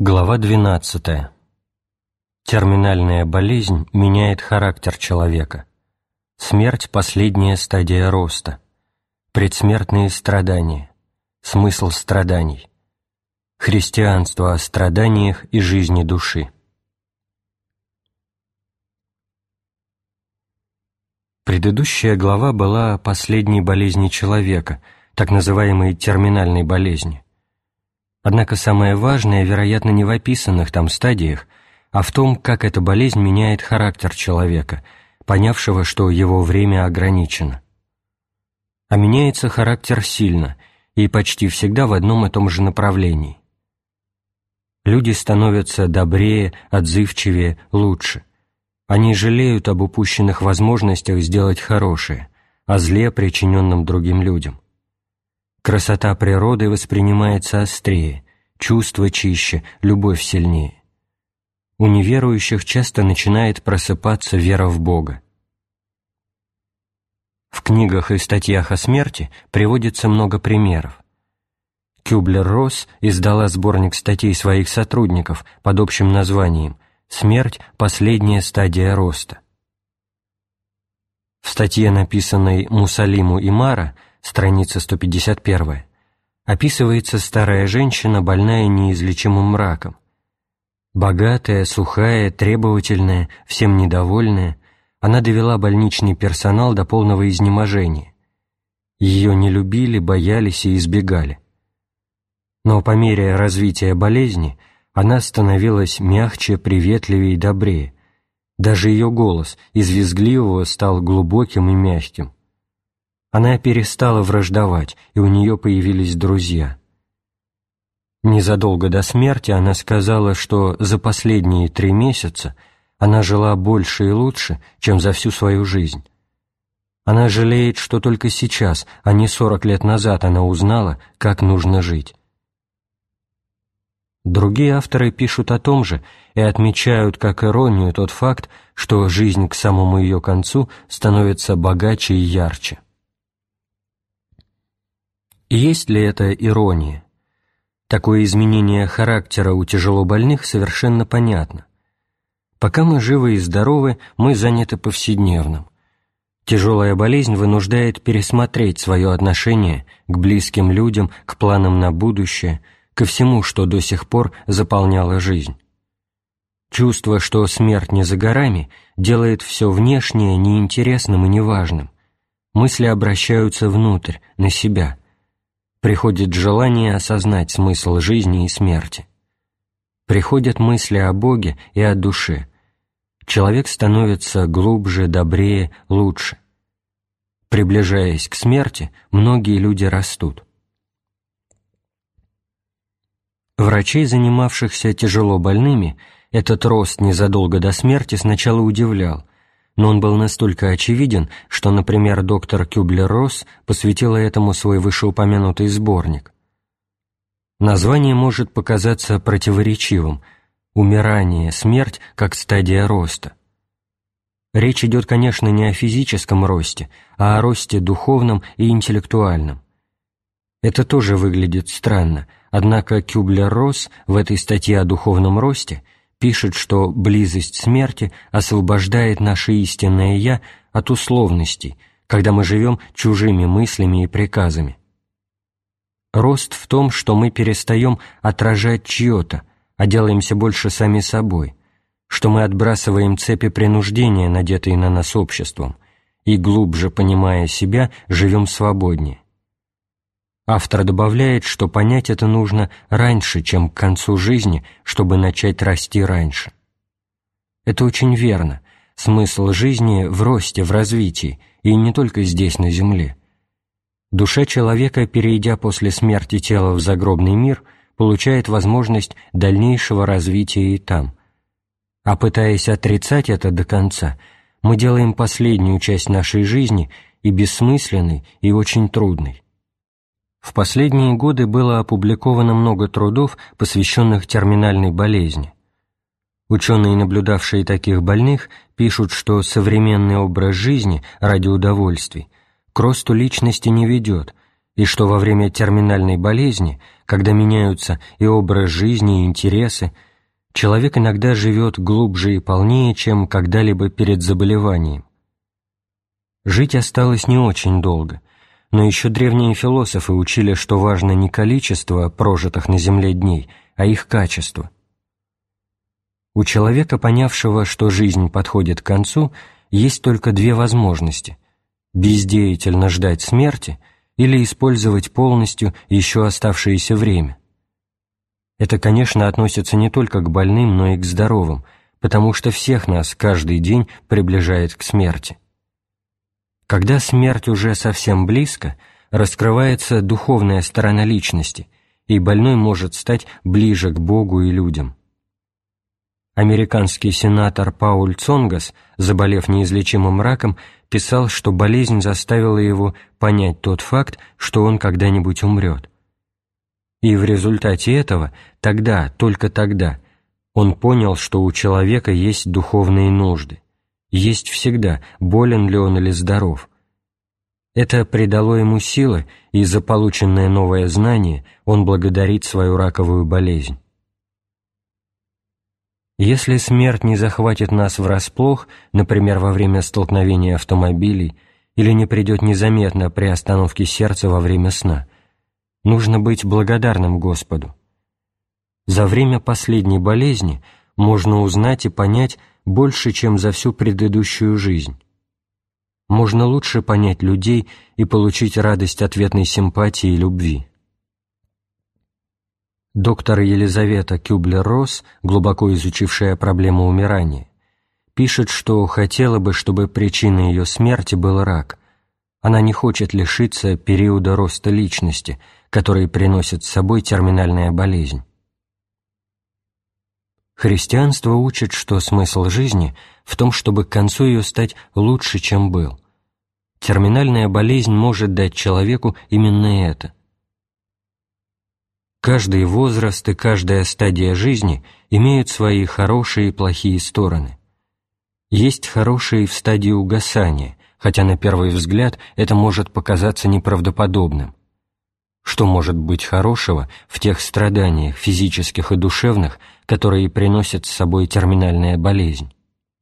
Глава 12. Терминальная болезнь меняет характер человека. Смерть – последняя стадия роста. Предсмертные страдания. Смысл страданий. Христианство о страданиях и жизни души. Предыдущая глава была о последней болезни человека, так называемой терминальной болезни. Однако самое важное, вероятно, не в описанных там стадиях, а в том, как эта болезнь меняет характер человека, понявшего, что его время ограничено. А меняется характер сильно и почти всегда в одном и том же направлении. Люди становятся добрее, отзывчивее, лучше. Они жалеют об упущенных возможностях сделать хорошее, о зле, причиненном другим людям. Красота природы воспринимается острее, чувства чище, любовь сильнее. У неверующих часто начинает просыпаться вера в Бога. В книгах и статьях о смерти приводится много примеров. Кюблер-Росс издала сборник статей своих сотрудников под общим названием «Смерть – последняя стадия роста». В статье, написанной Мусалиму и Мара, страница 151, описывается старая женщина, больная неизлечимым раком. Богатая, сухая, требовательная, всем недовольная, она довела больничный персонал до полного изнеможения. Ее не любили, боялись и избегали. Но по мере развития болезни она становилась мягче, приветливее и добрее. Даже ее голос из визгливого стал глубоким и мягким. Она перестала враждовать, и у нее появились друзья. Незадолго до смерти она сказала, что за последние 3 месяца она жила больше и лучше, чем за всю свою жизнь. Она жалеет, что только сейчас, а не 40 лет назад она узнала, как нужно жить. Другие авторы пишут о том же и отмечают как иронию тот факт, что жизнь к самому ее концу становится богаче и ярче. Есть ли это ирония? Такое изменение характера у тяжелобольных совершенно понятно. Пока мы живы и здоровы, мы заняты повседневным. Тяжелая болезнь вынуждает пересмотреть свое отношение к близким людям, к планам на будущее, ко всему, что до сих пор заполняло жизнь. Чувство, что смерть не за горами, делает все внешнее неинтересным и неважным. Мысли обращаются внутрь, на себя. Приходит желание осознать смысл жизни и смерти. Приходят мысли о Боге и о душе. Человек становится глубже, добрее, лучше. Приближаясь к смерти, многие люди растут. Врачей, занимавшихся тяжело больными, этот рост незадолго до смерти сначала удивлял, но он был настолько очевиден, что, например, доктор Кюблер-Росс посвятила этому свой вышеупомянутый сборник. Название может показаться противоречивым – «Умирание, смерть как стадия роста». Речь идет, конечно, не о физическом росте, а о росте духовном и интеллектуальном. Это тоже выглядит странно, однако Кюблер-Росс в этой статье о духовном росте пишет, что близость смерти освобождает наше истинное «я» от условностей, когда мы живем чужими мыслями и приказами. Рост в том, что мы перестаем отражать чье-то, а делаемся больше сами собой, что мы отбрасываем цепи принуждения, надетые на нас обществом, и, глубже понимая себя, живем свободнее. Автор добавляет, что понять это нужно раньше, чем к концу жизни, чтобы начать расти раньше. Это очень верно. Смысл жизни в росте, в развитии, и не только здесь, на земле. Душа человека, перейдя после смерти тела в загробный мир, получает возможность дальнейшего развития и там. А пытаясь отрицать это до конца, мы делаем последнюю часть нашей жизни и бессмысленной, и очень трудной. В последние годы было опубликовано много трудов, посвященных терминальной болезни. Ученые, наблюдавшие таких больных, пишут, что современный образ жизни ради удовольствий к росту личности не ведет, и что во время терминальной болезни когда меняются и образ жизни, и интересы, человек иногда живет глубже и полнее, чем когда-либо перед заболеванием. Жить осталось не очень долго, но еще древние философы учили, что важно не количество прожитых на земле дней, а их качество. У человека, понявшего, что жизнь подходит к концу, есть только две возможности – бездеятельно ждать смерти или использовать полностью еще оставшееся время. Это, конечно, относится не только к больным, но и к здоровым, потому что всех нас каждый день приближает к смерти. Когда смерть уже совсем близко, раскрывается духовная сторона личности, и больной может стать ближе к Богу и людям. Американский сенатор Пауль Цонгас, заболев неизлечимым раком, писал, что болезнь заставила его понять тот факт, что он когда-нибудь умрет. И в результате этого, тогда, только тогда, он понял, что у человека есть духовные нужды. Есть всегда, болен ли он или здоров. Это придало ему силы, и за полученное новое знание он благодарит свою раковую болезнь. Если смерть не захватит нас врасплох, например, во время столкновения автомобилей, или не придет незаметно при остановке сердца во время сна, нужно быть благодарным Господу. За время последней болезни можно узнать и понять больше, чем за всю предыдущую жизнь. Можно лучше понять людей и получить радость ответной симпатии и любви. Доктор Елизавета Кюблер-Росс, глубоко изучившая проблему умирания, пишет, что хотела бы, чтобы причиной ее смерти был рак. Она не хочет лишиться периода роста личности, который приносит с собой терминальная болезнь. Христианство учит, что смысл жизни в том, чтобы к концу ее стать лучше, чем был. Терминальная болезнь может дать человеку именно это. Каждый возраст и каждая стадия жизни имеют свои хорошие и плохие стороны. Есть хорошие в стадии угасания, хотя на первый взгляд это может показаться неправдоподобным. Что может быть хорошего в тех страданиях, физических и душевных, которые приносят с собой терминальная болезнь?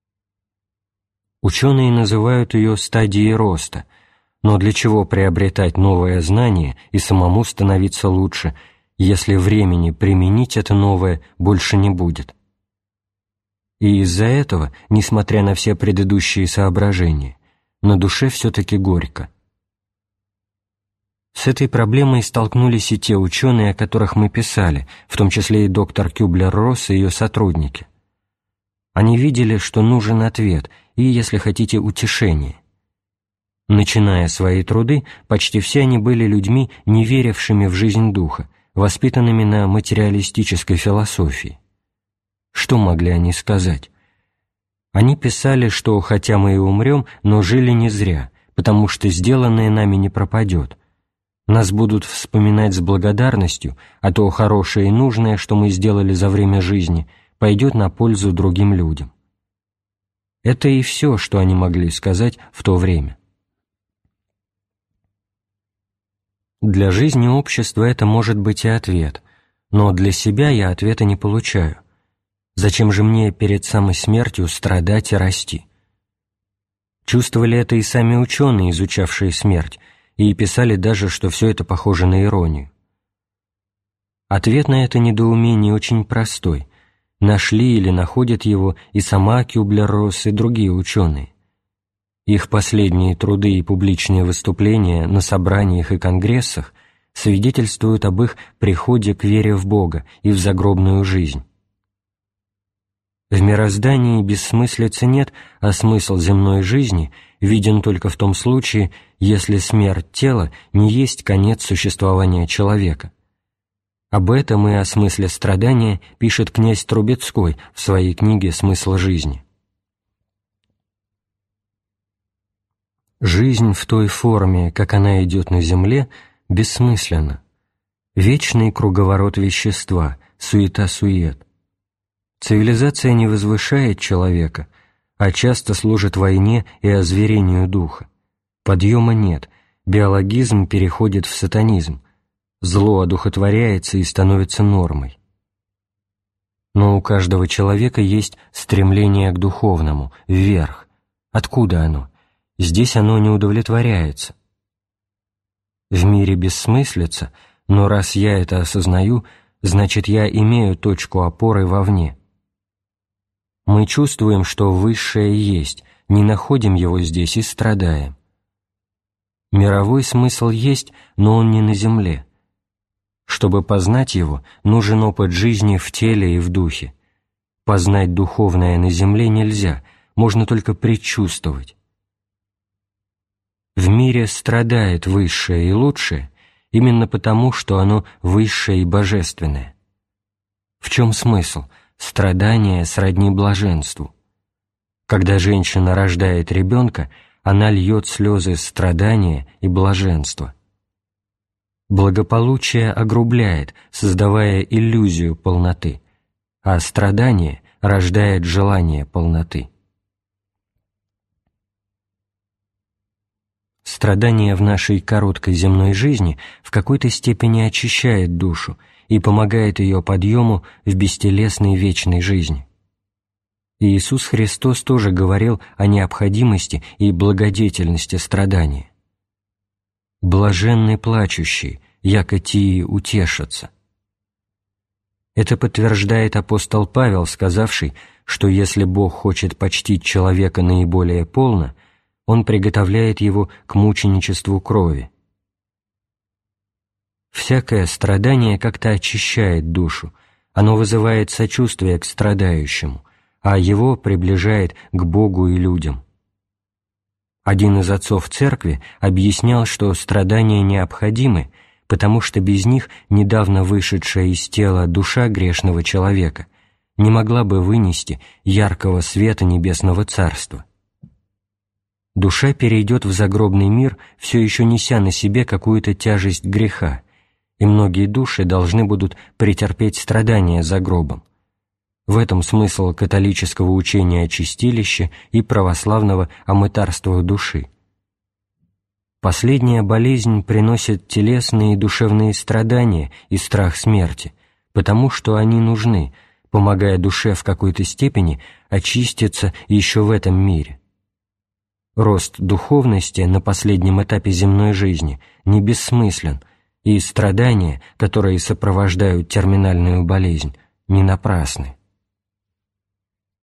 Ученые называют ее стадией роста, но для чего приобретать новое знание и самому становиться лучше, если времени применить это новое больше не будет? И из-за этого, несмотря на все предыдущие соображения, на душе все-таки горько. С этой проблемой столкнулись и те ученые, о которых мы писали, в том числе и доктор Кюблер-Росс и ее сотрудники. Они видели, что нужен ответ и, если хотите, утешение. Начиная свои труды, почти все они были людьми, не верившими в жизнь духа, воспитанными на материалистической философии. Что могли они сказать? Они писали, что хотя мы и умрем, но жили не зря, потому что сделанное нами не пропадет. Нас будут вспоминать с благодарностью, а то хорошее и нужное, что мы сделали за время жизни, пойдет на пользу другим людям. Это и все, что они могли сказать в то время. Для жизни общества это может быть и ответ, но для себя я ответа не получаю. Зачем же мне перед самой смертью страдать и расти? Чувствовали это и сами ученые, изучавшие смерть, и писали даже, что все это похоже на иронию. Ответ на это недоумение очень простой. Нашли или находят его и сама Кюблер-Росс, и другие ученые. Их последние труды и публичные выступления на собраниях и конгрессах свидетельствуют об их приходе к вере в Бога и в загробную жизнь. В мироздании бессмыслицы нет, а смысл земной жизни виден только в том случае, если смерть тела не есть конец существования человека. Об этом и о смысле страдания пишет князь Трубецкой в своей книге «Смысл жизни». Жизнь в той форме, как она идет на земле, бессмысленна. Вечный круговорот вещества, суета-сует. Цивилизация не возвышает человека, а часто служит войне и озверению духа. Подъема нет, биологизм переходит в сатанизм. Зло одухотворяется и становится нормой. Но у каждого человека есть стремление к духовному, вверх. Откуда оно? Здесь оно не удовлетворяется. В мире бессмыслица, но раз я это осознаю, значит, я имею точку опоры вовне. Мы чувствуем, что высшее есть, не находим его здесь и страдаем. Мировой смысл есть, но он не на земле. Чтобы познать его, нужен опыт жизни в теле и в духе. Познать духовное на земле нельзя, можно только предчувствовать. В мире страдает высшее и лучшее именно потому, что оно высшее и божественное. В чем смысл? Страдание сродни блаженству. Когда женщина рождает ребенка, она льет слезы страдания и блаженства. Благополучие огрубляет, создавая иллюзию полноты, а страдание рождает желание полноты. Страдание в нашей короткой земной жизни в какой-то степени очищает душу и помогает ее подъему в бестелесной вечной жизни. Иисус Христос тоже говорил о необходимости и благодетельности страдания. «Блаженны плачущие, яко тии утешатся». Это подтверждает апостол Павел, сказавший, что если Бог хочет почтить человека наиболее полно, Он приготовляет его к мученичеству крови. Всякое страдание как-то очищает душу, оно вызывает сочувствие к страдающему, а его приближает к Богу и людям. Один из отцов Церкви объяснял, что страдания необходимы, потому что без них недавно вышедшая из тела душа грешного человека не могла бы вынести яркого света небесного царства. Душа перейдет в загробный мир, все еще неся на себе какую-то тяжесть греха, и многие души должны будут претерпеть страдания за гробом. В этом смысл католического учения о чистилище и православного о мытарствах души. Последняя болезнь приносит телесные и душевные страдания и страх смерти, потому что они нужны, помогая душе в какой-то степени очиститься еще в этом мире. Рост духовности на последнем этапе земной жизни не бессмыслен, и страдания, которые сопровождают терминальную болезнь, не напрасны.